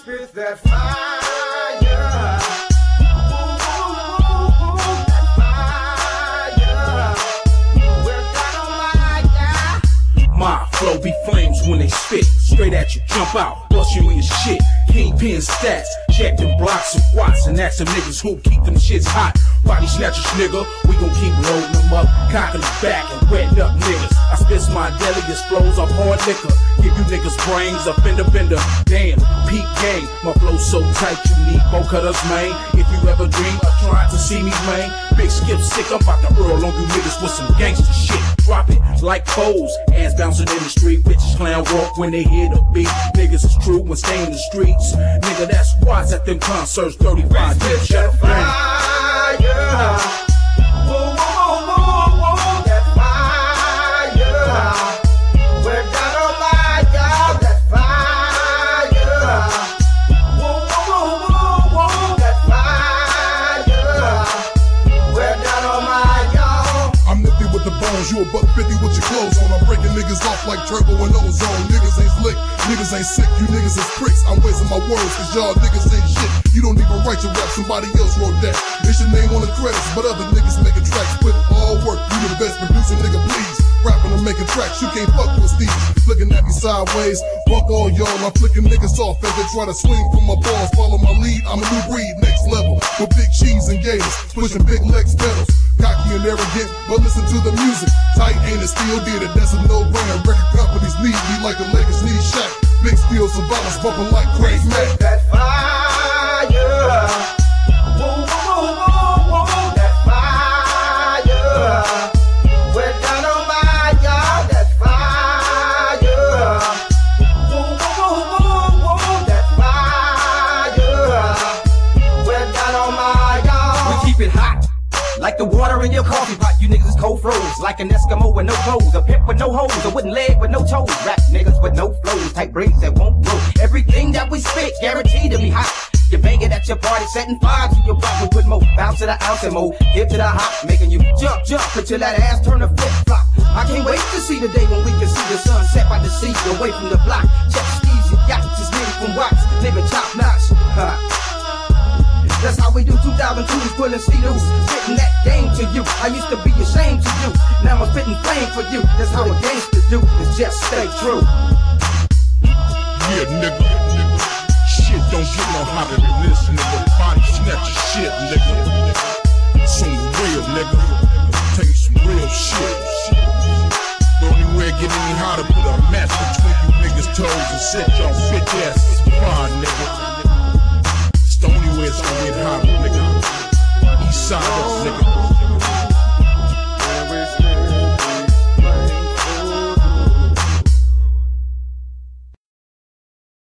spit that fire. My flow be flames when they spit. Straight at you, jump out, bust you in your shit. Kingpin stats, check them blocks and watts, and ask them niggas who keep them shits hot. Body snatchers, nigga, we gon' keep loading them up, cocking them back and wetting up niggas. I spit my delicate flows off hard liquor. Give you niggas brains, a fender bender. Damn, peak game, my flow so tight you need bow cutters, man. If you ever dream of trying to see me, man, big skip sick, I'm about to earl on you niggas with some gangster shit. Drop it like foes, ass bouncing in the street. Bitches clown walk when they hear the beat. Niggas is true when stay in the streets. Nigga, that's squads at them concerts. 35 years, shut up, fire. Whoa, whoa, whoa, whoa, that fire. We're down on my y'all, that fire. Whoa, whoa, whoa, whoa, that fire. We're down on my y'all. I'm nifty with the bones, you a buck 50 with your clothes on. I'm breaking niggas off like turbo and ozone. Niggas ain't slick, niggas ain't sick, you niggas is pricks. I'm wasting my words cause y'all niggas ain't shit. You don't even write your rap, somebody else wrote that. It's your name on the credits, but other niggas making tracks. Put all work, you the best producer, nigga, please. Rapping and making tracks, you can't fuck with Steve. Looking at me sideways, fuck all y'all. I'm flicking niggas off as they try to swing from my balls. Follow my lead, I'm a new breed, next level. With big cheese and gators, pushing big legs pedals. Cocky and arrogant, but listen to the music. Tight ain't it, still did it, that's a no-brainer. Record companies need me like the Lakers need Shaq. Big steel survivors bumping like Craig Mack. That fire. Whoa, whoa, whoa, whoa, that fire. We're down on my y'all, that fire. Whoa, whoa, whoa, whoa, that fire. We're down on my y'all. We keep it hot, like the water in your coffee pot. You niggas is cold froze, like an Eskimo with no clothes, a pimp with no hoes, a wooden leg with no toes. Rap niggas with no flows, type braids that won't grow. Everything that we spit, guaranteed to be hot. You bang it at your party, setting fire to your block. We put more bounce to the ounce and more hip to the hop, making you jump, jump until that ass turn to flip flop. I can't wait to see the day when we can see the sun set by the sea, away from the block. Check skis and yachts, just niggas from rocks, living top notch. That's how we do 2002's pulling C-Deuce, spitting that game to you. I used to be ashamed to you, now I'm spitting flame for you. That's how a gangster do, is just stay true. Yeah, nigga. Shit don't get no hotter than this, nigga. Body snatcher shit, nigga. Some real, nigga. Tell you some real shit. The only way to get any hotter, put a match between you niggas' toes and set y'all bitch asses fire, nigga. It's the only way it's gonna get hotter, nigga. East side, nigga.